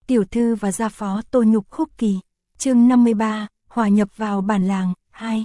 Tiểu thư và gia phó Tô Nhục Khúc Kỳ. Chương 53, hòa nhập vào bản làng 2.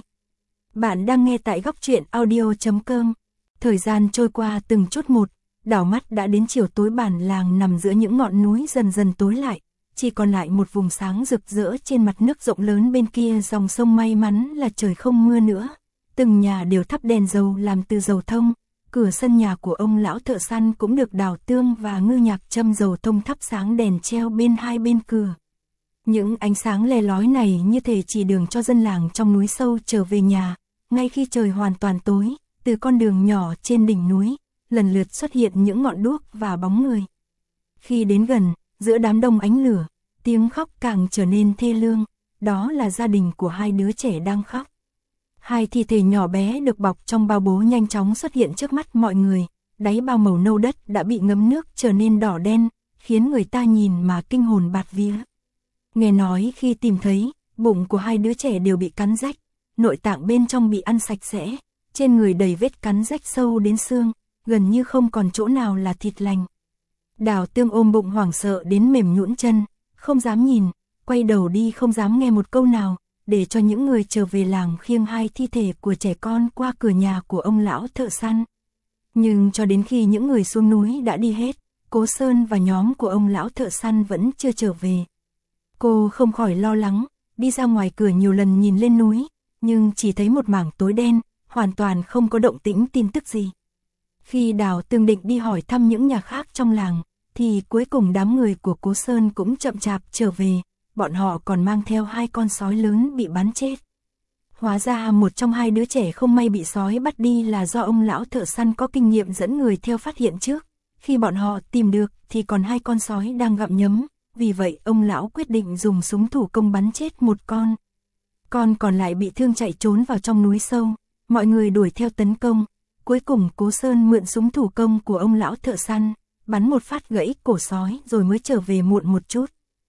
Bạn đang nghe tại góc truyện audio.com. Thời gian trôi qua từng chút một, đảo mắt đã đến chiều tối, bản làng nằm giữa những ngọn núi dần dần tối lại, chỉ còn lại một vùng sáng rực rỡ trên mặt nước rộng lớn bên kia dòng sông. May mắn là trời không mưa nữa. Từng nhà đều thắp đèn dầu làm từ dầu thông. Cửa sân nhà của ông lão thợ săn cũng được Đào Tương và Ngư Nhạc châm dầu thông thắp sáng đèn treo bên hai bên cửa. Những ánh sáng le lói này như thể chỉ đường cho dân làng trong núi sâu trở về nhà. Ngay khi trời hoàn toàn tối, từ con đường nhỏ trên đỉnh núi, lần lượt xuất hiện những ngọn đuốc và bóng người. Khi đến gần, giữa đám đông ánh lửa, tiếng khóc càng trở nên thê lương. Đó là gia đình của hai đứa trẻ đang khóc. Hai thi thể nhỏ bé được bọc trong bao bố nhanh chóng xuất hiện trước mắt mọi người. Đáy bao màu nâu đất đã bị ngấm nước trở nên đỏ đen, khiến người ta nhìn mà kinh hồn bạt vía. Nghe nói khi tìm thấy, bụng của hai đứa trẻ đều bị cắn rách, nội tạng bên trong bị ăn sạch sẽ, trên người đầy vết cắn rách sâu đến xương, gần như không còn chỗ nào là thịt lành. Đào Tương ôm bụng hoảng sợ đến mềm nhũn chân, không dám nhìn, quay đầu đi không dám nghe một câu nào, để cho những người trở về làng khiêng hai thi thể của trẻ con qua cửa nhà của ông lão thợ săn. Nhưng cho đến khi những người xuống núi đã đi hết, Cố Sơn và nhóm của ông lão thợ săn vẫn chưa trở về. Cô không khỏi lo lắng, đi ra ngoài cửa nhiều lần nhìn lên núi, nhưng chỉ thấy một mảng tối đen, hoàn toàn không có động tĩnh tin tức gì. Khi Đào Tương định đi hỏi thăm những nhà khác trong làng, thì cuối cùng đám người của Cố Sơn cũng chậm chạp trở về. Bọn họ còn mang theo hai con sói lớn bị bắn chết. Hóa ra một trong hai đứa trẻ không may bị sói bắt đi là do ông lão thợ săn có kinh nghiệm dẫn người theo phát hiện trước. Khi bọn họ tìm được thì còn hai con sói đang gặm nhấm, vì vậy ông lão quyết định dùng súng thủ công bắn chết một con. Con còn lại bị thương chạy trốn vào trong núi sâu, mọi người đuổi theo tấn công. Cuối cùng Cố Sơn mượn súng thủ công của ông lão thợ săn, bắn một phát gãy cổ sói rồi mới trở về muộn một chút.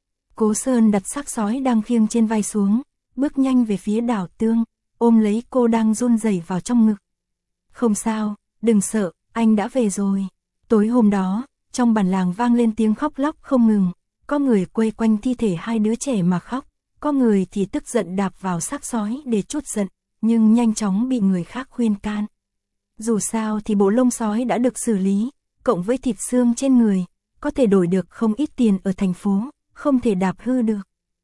Cố Sơn đặt xác sói đang khiêng trên vai xuống, bước nhanh về phía Đào Tương, ôm lấy cô đang run rẩy vào trong ngực. Không sao, đừng sợ, anh đã về rồi. Tối hôm đó, trong bản làng vang lên tiếng khóc lóc không ngừng, có người quây quanh thi thể hai đứa trẻ mà khóc, có người thì tức giận đạp vào xác sói để trút giận, nhưng nhanh chóng bị người khác khuyên can. Dù sao thì bộ lông sói đã được xử lý, cộng với thịt xương trên người, có thể đổi được không ít tiền ở thành phố. Không thể đạp hư được.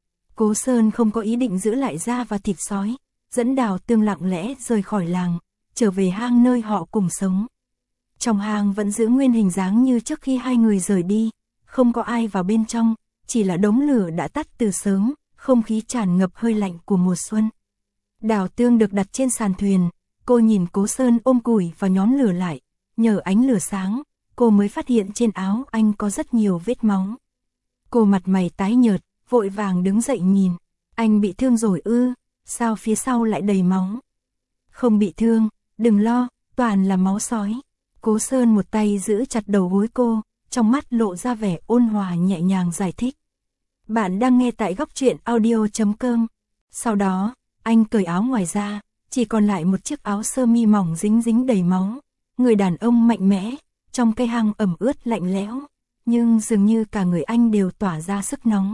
Cố Sơn không có ý định giữ lại da và thịt sói, dẫn Đào Tương lặng lẽ rời khỏi làng, trở về hang nơi họ cùng sống. Trong hang vẫn giữ nguyên hình dáng như trước khi hai người rời đi, không có ai vào bên trong, chỉ là đống lửa đã tắt từ sớm, không khí tràn ngập hơi lạnh của mùa xuân. Đào Tương được đặt trên sàn thuyền, cô nhìn Cố Sơn ôm củi và nhóm lửa lại, nhờ ánh lửa sáng, cô mới phát hiện trên áo anh có rất nhiều vết máu. Cô mặt mày tái nhợt, vội vàng đứng dậy nhìn. Anh bị thương rồi ư? Sao phía sau lại đầy máu? Không bị thương, đừng lo, toàn là máu sói. Cố Sơn một tay giữ chặt đầu gối cô, trong mắt lộ ra vẻ ôn hòa nhẹ nhàng giải thích. Bạn đang nghe tại góc truyện audio.com. Sau đó, anh cởi áo ngoài ra, chỉ còn lại một chiếc áo sơ mi mỏng dính dính đầy máu. Người đàn ông mạnh mẽ, trong cái hang ẩm ướt lạnh lẽo. Nhưng dường như cả người anh đều tỏa ra sức nóng.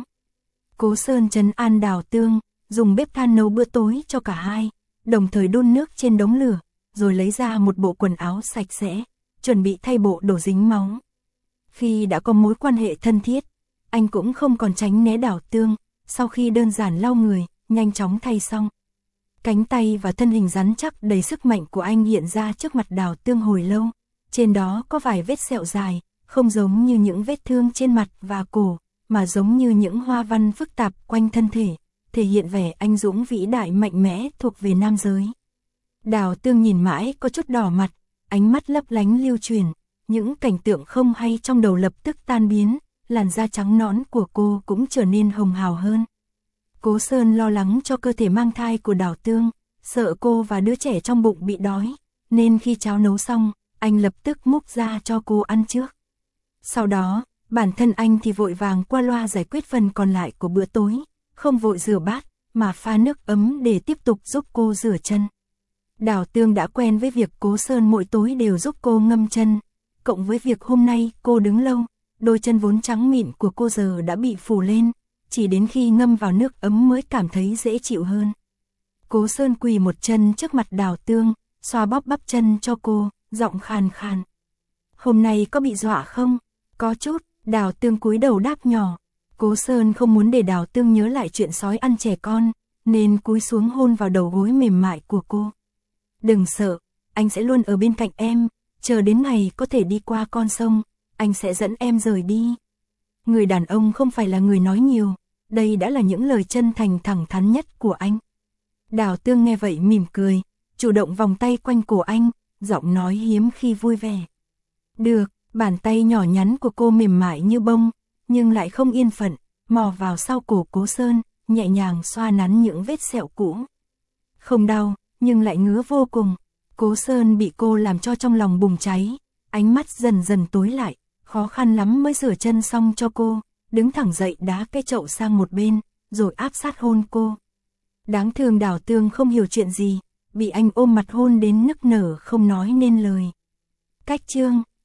Cố Sơn trấn an Đào Tương, dùng bếp than nấu bữa tối cho cả hai, đồng thời đun nước trên đống lửa, rồi lấy ra một bộ quần áo sạch sẽ, chuẩn bị thay bộ đồ dính máu. Khi đã có mối quan hệ thân thiết, anh cũng không còn tránh né Đào Tương, sau khi đơn giản lau người, nhanh chóng thay xong. Cánh tay và thân hình rắn chắc đầy sức mạnh của anh hiện ra trước mặt Đào Tương hồi lâu, trên đó có vài vết sẹo dài. Không giống như những vết thương trên mặt và cổ, mà giống như những hoa văn phức tạp quanh thân thể, thể hiện vẻ anh dũng vĩ đại mạnh mẽ thuộc về nam giới. Đào Tương nhìn mãi có chút đỏ mặt, ánh mắt lấp lánh lưu chuyển, những cảnh tượng không hay trong đầu lập tức tan biến, làn da trắng nõn của cô cũng trở nên hồng hào hơn. Cố Sơn lo lắng cho cơ thể mang thai của Đào Tương, sợ cô và đứa trẻ trong bụng bị đói, nên khi cháo nấu xong, anh lập tức múc ra cho cô ăn trước. Sau đó, bản thân anh thì vội vàng qua loa giải quyết phần còn lại của bữa tối, không vội rửa bát, mà pha nước ấm để tiếp tục giúp cô rửa chân. Đào Tương đã quen với việc Cố Sơn mỗi tối đều giúp cô ngâm chân, cộng với việc hôm nay cô đứng lâu, đôi chân vốn trắng mịn của cô giờ đã bị phủ lên, chỉ đến khi ngâm vào nước ấm mới cảm thấy dễ chịu hơn. Cố Sơn quỳ một chân trước mặt Đào Tương, xoa bóp bắp chân cho cô, giọng khàn khàn. Hôm nay có bị dọa không? Có chút, Đào Tương cúi đầu đáp nhỏ. Cố Sơn không muốn để Đào Tương nhớ lại chuyện sói ăn trẻ con, nên cúi xuống hôn vào đầu gối mềm mại của cô. Đừng sợ, anh sẽ luôn ở bên cạnh em, chờ đến ngày có thể đi qua con sông, anh sẽ dẫn em rời đi. Người đàn ông không phải là người nói nhiều, đây đã là những lời chân thành thẳng thắn nhất của anh. Đào Tương nghe vậy mỉm cười, chủ động vòng tay quanh cổ anh, giọng nói hiếm khi vui vẻ. Được, bàn tay nhỏ nhắn của cô mềm mại như bông, nhưng lại không yên phận, mò vào sau cổ Cố Sơn, nhẹ nhàng xoa nắn những vết sẹo cũ. Không đau, nhưng lại ngứa vô cùng. Cố Sơn bị cô làm cho trong lòng bùng cháy, ánh mắt dần dần tối lại, khó khăn lắm mới rửa chân xong cho cô, đứng thẳng dậy đá cái chậu sang một bên, rồi áp sát hôn cô. Đáng thương Đào Tương không hiểu chuyện gì, bị anh ôm mặt hôn đến nức nở không nói nên lời. Cách chương